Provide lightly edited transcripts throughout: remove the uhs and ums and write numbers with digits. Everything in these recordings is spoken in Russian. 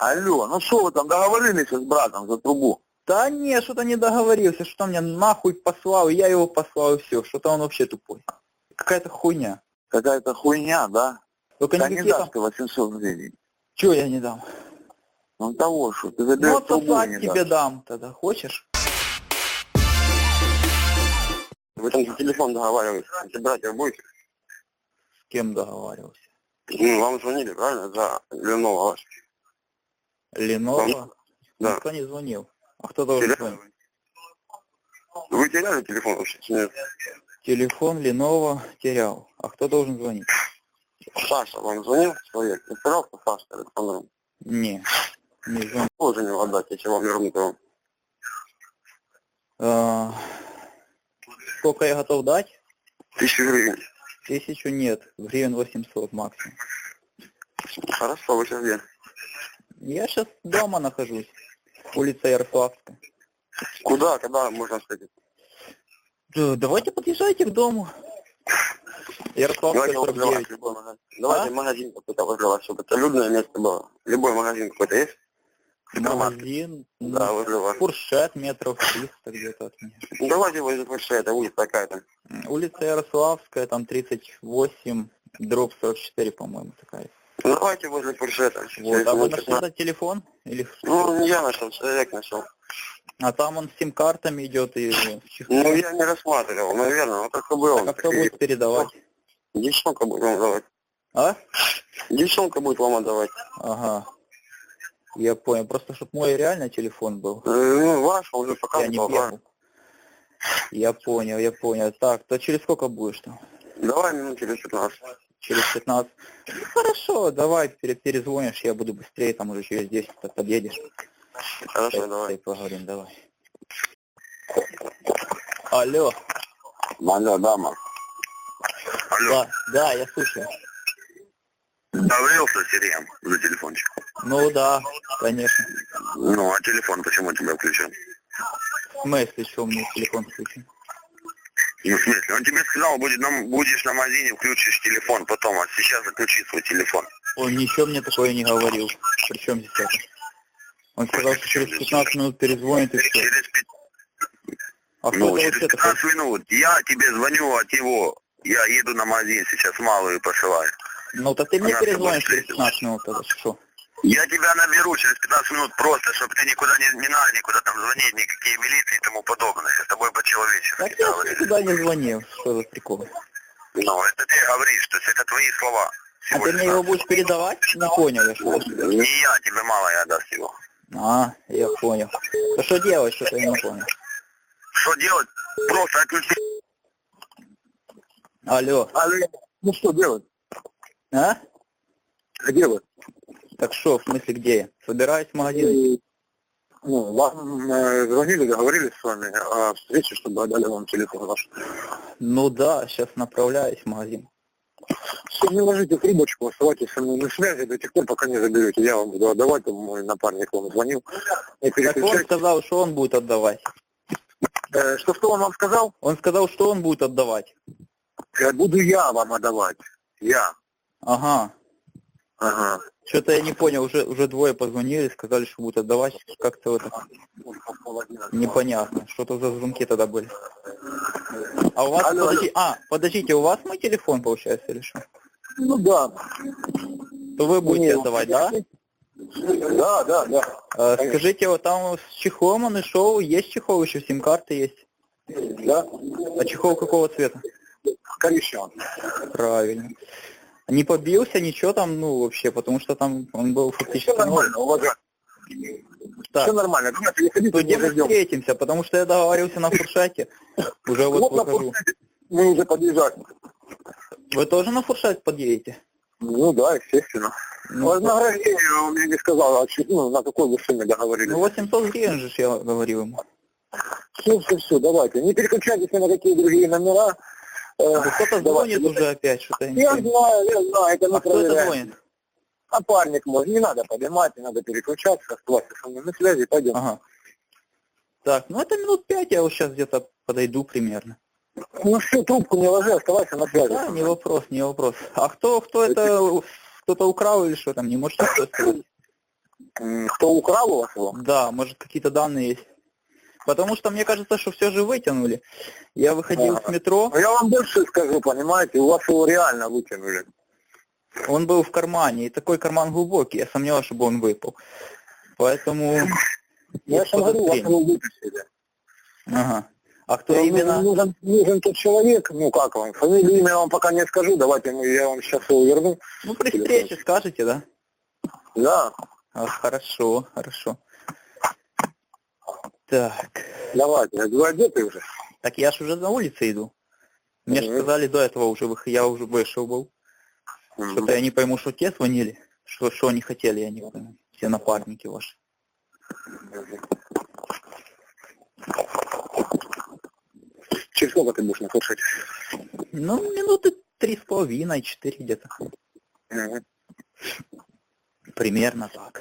Алло, ну что вы там договорились с братом за трубу? Да не, что-то не договорился, что меня нахуй послал, я его послал и все, что-то он вообще тупой. Какая-то хуйня. Какая-то хуйня, да? Только Да не никакие дашь там... ты 800 гривен. Чего я не дам? Ну того, что ты Ну, заберешь трубу и отсосать не тебе дашь. дам тогда, хочешь? Вы там за телефон договаривались, если братьев будете? С кем договаривался? Ну, вам звонили, правильно, за Ленова ваш? Ленова? Да. Никто не звонил. А кто должен звонить? Вы теряли телефон вообще? Нет. Телефон Ленова терял. А кто должен звонить? Саша вам звонил человек? Ну, пожалуйста, Саша Александровна. Не звонил. Тоже не отдать, если вам вернут его. Сколько я готов дать? 1000 гривен. 1000 нет, гривен 800 максимум. Хорошо, вы сейчас где? Я сейчас дома нахожусь. Улица Ярославская. Куда, когда можно встретить? Да, давайте подъезжайте к дому. Ярославская Давайте 49. любой магазин. Давайте магазин какой-то возле вас, чтобы это людное место было. Любой магазин какой-то есть? Магазин, Да, возле вас. Фуршет метров 300 где-то от меня. Ну, давайте возле Фуршета, улица такая-то. Улица Ярославская, там 38, дробь 44, по-моему, такая. Ну, давайте возле Фуршета. Вот, а вы нашли этот телефон? Или что? Ну, я нашел, человек нашел. А там он с сим-картами идет и... Ну, я не рассматривал, наверное, вот только был. Так, а кто будет передавать? Девчонка будет вам давать. А? Девчонка будет вам отдавать. Ага. Я понял. Просто чтобы мой реально телефон был. Ну, ваш, уже Я показывал. не бегал. Я понял. Так, то через сколько будешь там? Давай минут через 15. Через 15. Ну, хорошо, давай перезвонишь, я буду быстрее, там уже через 10 подъедешь. Хорошо, давай. Поговорим, давай. Алло. Алло, дама. Алло. Да, я слушаю. Договорился с Сирием за телефончик? Ну да, конечно. Ну, а телефон почему у тебя включен? В смысле, что у меня телефон включен? Ну, в смысле? Он тебе сказал, будешь на магазине, включишь телефон потом, а сейчас заключи свой телефон. Он ничего мне такое не говорил. Причем здесь это? Он сказал, что через 15 минут перезвонит и все. А кто Ну, это через вообще 15 такой? минут. Я тебе звоню от его. Я еду на магазин сейчас, малую посылаю. Ну, так ты мне Она перезвонишь через встретилась. 15 минут тогда, что? Я тебя наберу через 15 минут просто, чтобы ты никуда не надо, никуда там звонить, никакие милиции и тому подобное. Я с тобой по-человечески Так я говорю. никуда не звонил. Что за прикол? Ну, это ты говоришь, то есть это твои слова. А ты мне его будешь передавать? Не понял я что. Не я, тебе мало я отдаст его. А, я понял. А что делать, что-то я не понял. Что делать? Просто отключи. Алло. Алло. Ну что делать? А? Где вы? Так что, в смысле где я? Собираюсь в магазин. Ну, вам звонили, договорились с вами о встрече, чтобы отдали вам телефон ваш. Ну да, сейчас направляюсь в магазин. Все, не ложите трубочку, оставайтесь со мной на связи до тех пор, пока не заберете. Я вам буду отдавать, мой напарник вам звонил. Не Так он переключайтесь. сказал, что он будет отдавать. Что он вам сказал? Он сказал, что он будет отдавать. Буду я вам отдавать. Я. Ага. Ага. Что-то я не понял, уже двое позвонили, сказали, что будут отдавать. Как-то это непонятно. Что-то за звонки тогда были. А у вас, Алло, подождите, у вас мой телефон, получается, или что? Ну да. То вы будете отдавать, да? Да. Скажите, вот там с чехлом он и шел, есть чехол еще, сим-карты есть. Да? А чехол какого цвета? Коричневый. Правильно. Не побился, ничего там, ну, вообще, потому что там он был фактически Все новый. нормально, уважаемый. Так, Все нормально. Давайте выходите, то где мы подождем. встретимся, потому что я договорился на фуршете. Уже вот на выхожу. Фуршете мы уже подъезжаем. Вы тоже на фуршет подъедете? Ну да, естественно. Ну, Вознаграждение он мне не сказал, на какой вы сумме договорились. Ну, 800 гривен же я говорил ему. Все, давайте. Не переключайтесь ни на какие другие номера. Кто-то звонит уже опять, что-то я не Я понимаю. знаю, это мы А кто это проверяем. звонит? Напарник мой, не надо поднимать, не надо переключаться, оставайтесь со мной на связи, пойдем. Ага. Так, ну это минут 5, я вот сейчас где-то подойду примерно. Ну все, трубку не ложи, оставайся на связи. Да, не вопрос. А кто это, кто-то украл или что там, не можете что сказать? Кто украл у вас его? Да, может какие-то данные есть. Потому что мне кажется, что все же вытянули. Я выходил с метро, Я вам больше скажу, понимаете, у вас его реально вытянули. он был в кармане, и такой карман глубокий, я сомневаюсь, чтобы он выпал. Поэтому... Я же говорю, у вас его вытащили. Ага. А кто Вам именно? нужен тот человек, ну как вам, фамилию, имя я вам пока не скажу, давайте я вам сейчас его верну. Ну, при встрече скажете, да? Да. А, хорошо, хорошо. Так. Давайте, вы одеты уже? Так я ж уже на улице иду. Мне же сказали до этого уже, я уже вышел был. Что-то я не пойму, что те звонили. Что они хотели, я не пойму. Все напарники ваши. Через сколько ты будешь наслушать? Ну, минуты 3,5-4 где-то. Примерно так.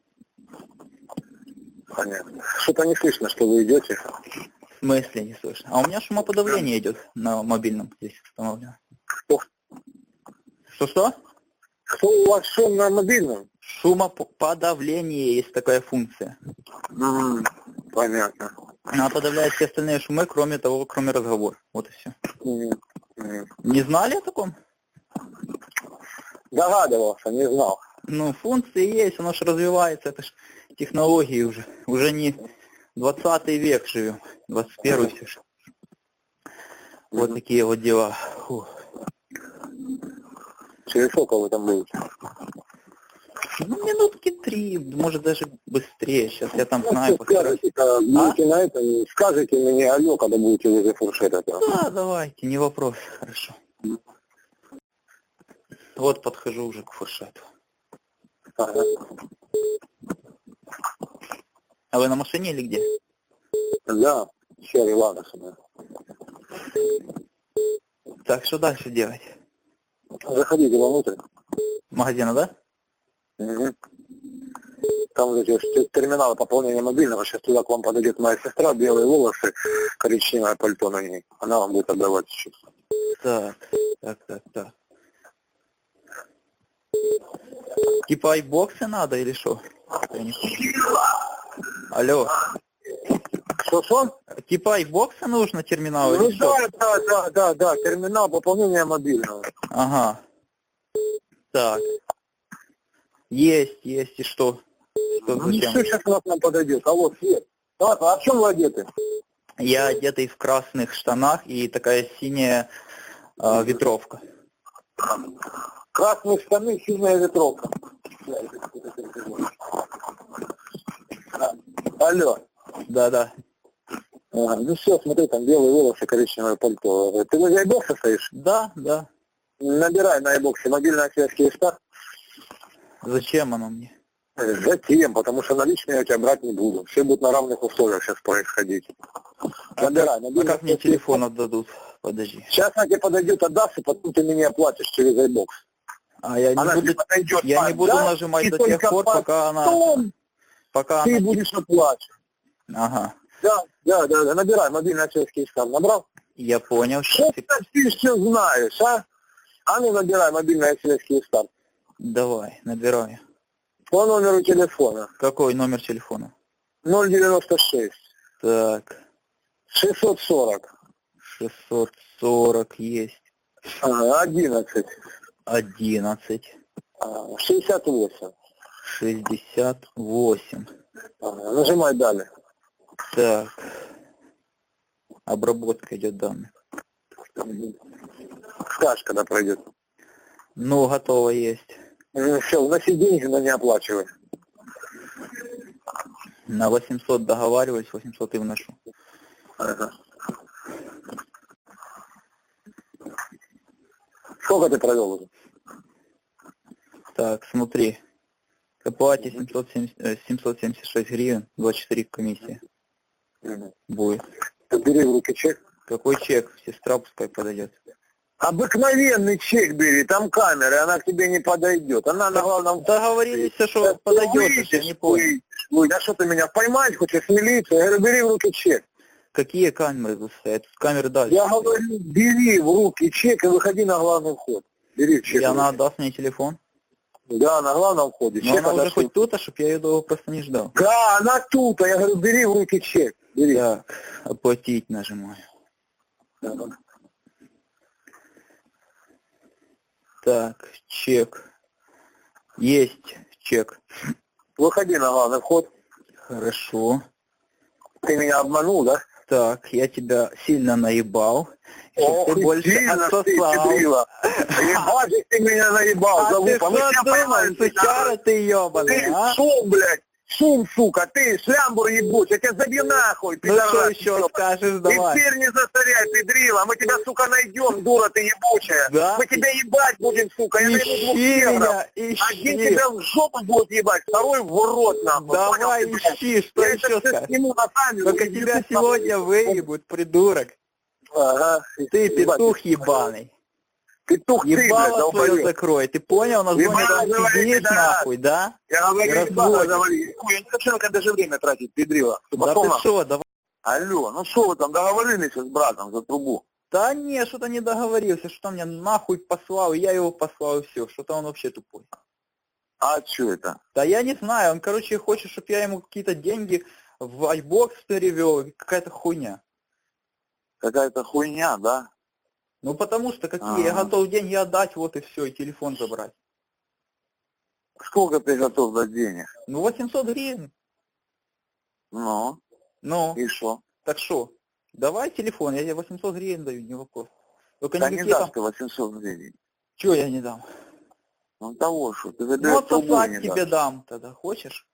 Понятно. Что-то не слышно, что вы идете. В смысле не слышно? А у меня шумоподавление идет на мобильном здесь установлено. Что? Что у вас шум на мобильном? Шумоподавление есть такая функция. Понятно. Она подавляет все остальные шумы, кроме разговора. Вот и все. Не знали о таком? Догадывался, не знал. Ну, функции есть, оно же развивается, это ж технологии уже. Уже не 20 век живем, 21 все же. Вот такие вот дела. Фух. Через сколько вы там будете? Ну, минутки 3, может даже быстрее. Сейчас я там знаю. Скажите на это, скажите мне алло, когда будете возле фуршета. Да, давайте, не вопрос, хорошо. Вот подхожу уже к фуршету. Ага. А вы на машине или где? Да, Черри Ладосона. Так, что дальше делать? Заходите вовнутрь. Магазина, да? Угу. Там вот эти терминалы пополнения мобильного, сейчас туда к вам подойдет моя сестра, белые волосы, коричневое пальто на ней. Она вам будет отдавать сейчас. Так. Типа айбоксы надо или что? Алло. Что? Типа айбоксы нужно терминал Ну или что? Да, терминал пополнения мобильного. Ага. Так. Есть, и что? Что зачем? Что сейчас к нам подойдет? А вот свет. А в чем вы одеты? Я одетый в красных штанах и такая синяя ветровка. Красные штаны, синяя ветровка. Алло. Да. Ага, ну все, смотри, там белые волосы, коричневое пальто. Ты возле айбокса стоишь? Да. Набирай на айбоксе мобильная связь Киевстар. Зачем оно мне? Затем, потому что наличные я тебя брать не буду. Все будут на равных условиях сейчас происходить. Набирай. А как мне телефон отдадут? Подожди. Сейчас она тебе подойдет, отдаст, и потом ты мне оплатишь через айбокс. А я не буду нажимать до тех пор, пока ты будешь оплачивать. Ага. Да, набирай мобильная связь Киевстар. Набрал? Я понял. Что ты все знаешь, а? А ну набирай мобильная связь Киевстар. Давай, набираю. По номеру телефона. Какой номер телефона? 096. Так. 640. 640 есть. 11. 68. 68. Нажимай далее. Так. Обработка идет данных. Скажешь, когда пройдет. Ну, готово есть. Все, уноси деньги, но не оплачивай. На 800 договариваюсь, 800 и вношу. Ага. Сколько ты провел уже? Так, смотри. К оплате 776 гривен, 24 комиссии. Будет. Ты бери в руки чек. Какой чек? Сестра пускай подойдет. Обыкновенный чек бери, там камера, она к тебе не подойдет. Она на главном... Договорились, что подойдет, я не понял. А что ты меня поймать хочешь, милицию? Я говорю, бери в руки чек. Какие камеры тут стоят? Камеры дальше. Я говорю, бери в руки чек и выходи на главный вход. Бери чек. И она отдаст мне телефон? Да, на главном входе. Но она уже хоть тут, а чтоб я ее долго просто не ждал. Да, она тут, а я говорю, бери в руки чек. Бери. Так, оплатить нажимаю. Да. Так, чек. Есть чек. Выходи на главный вход. Хорошо. Ты меня обманул, да? Так, я тебя сильно наебал. Чтоб ты больше сильно ты, отсосал. педрила. Ебать, ты меня наебал, А ты залупа. Мы что тебя думаешь, поймаем, сучара ты ебаный, Ты а? шум, блядь. Шум, сука, ты шлямбур ебучий, я тебя забью нахуй, Ну что еще скажешь, И давай. теперь не засоряй, педрила, мы тебя, сука, найдем, дура ты ебучая. Да? Мы тебя ебать будем, сука, я найду 2 Ищи негров. меня, Один ищи. тебя в жопу будет ебать, второй в рот, нахуй. Давай Понял ты, блядь? ищи, что Я еще это скажешь? сниму на камеру. Только и тебя YouTube сегодня нахуй. выебут, придурок. Ага. Ты Ебать, петух ебаный. Петух ты, блядь, Ебало свое долбоёб. закрой. Ты понял, на зоне Ебало там говори, сидишь да. нахуй, да? Я говорю, Разводишь. ебало говори. Ой, я не хочу на даже время тратить, педрила. Ты Да пошел ты нахуй. что, давай. Алло, ну что вы там договорились с братом за трубу? Да не, что-то не договорился, что мне нахуй послал, и я его послал, и все. Что-то он вообще тупой. А что это? Да я не знаю, он, короче, хочет, чтобы я ему какие-то деньги в iBox перевел, какая-то хуйня. Какая-то хуйня, да? Ну потому что какие, я готов деньги отдать, вот и все, и телефон забрать. Сколько ты готов дать денег? Ну 800 гривен. Ну, Ну, и что? так что, давай телефон, я тебе 800 гривен даю, не вопрос. Только Да не никакие дашь там... ты 800 гривен. Чего я не дам? Ну того, что ты Ну задаешь трубу и отсосать не тебе дашь. дам тогда, хочешь?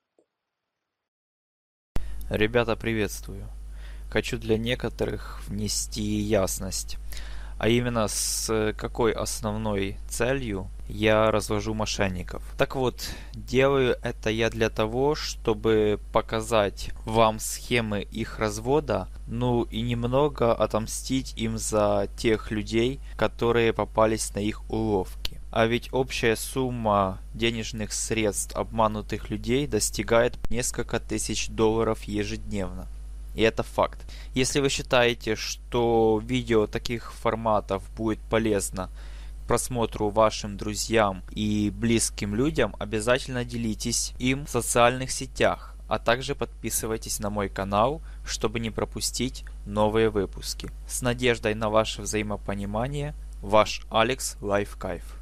Ребята, приветствую. Хочу для некоторых внести ясность. А именно, с какой основной целью я развожу мошенников. Так вот, делаю это я для того, чтобы показать вам схемы их развода, ну и немного отомстить им за тех людей, которые попались на их уловки. А ведь общая сумма денежных средств обманутых людей достигает несколько тысяч долларов ежедневно. И это факт. Если вы считаете, что видео таких форматов будет полезно к просмотру вашим друзьям и близким людям, обязательно делитесь им в социальных сетях, а также подписывайтесь на мой канал, чтобы не пропустить новые выпуски. С надеждой на ваше взаимопонимание, ваш Алекс Лайфкайф.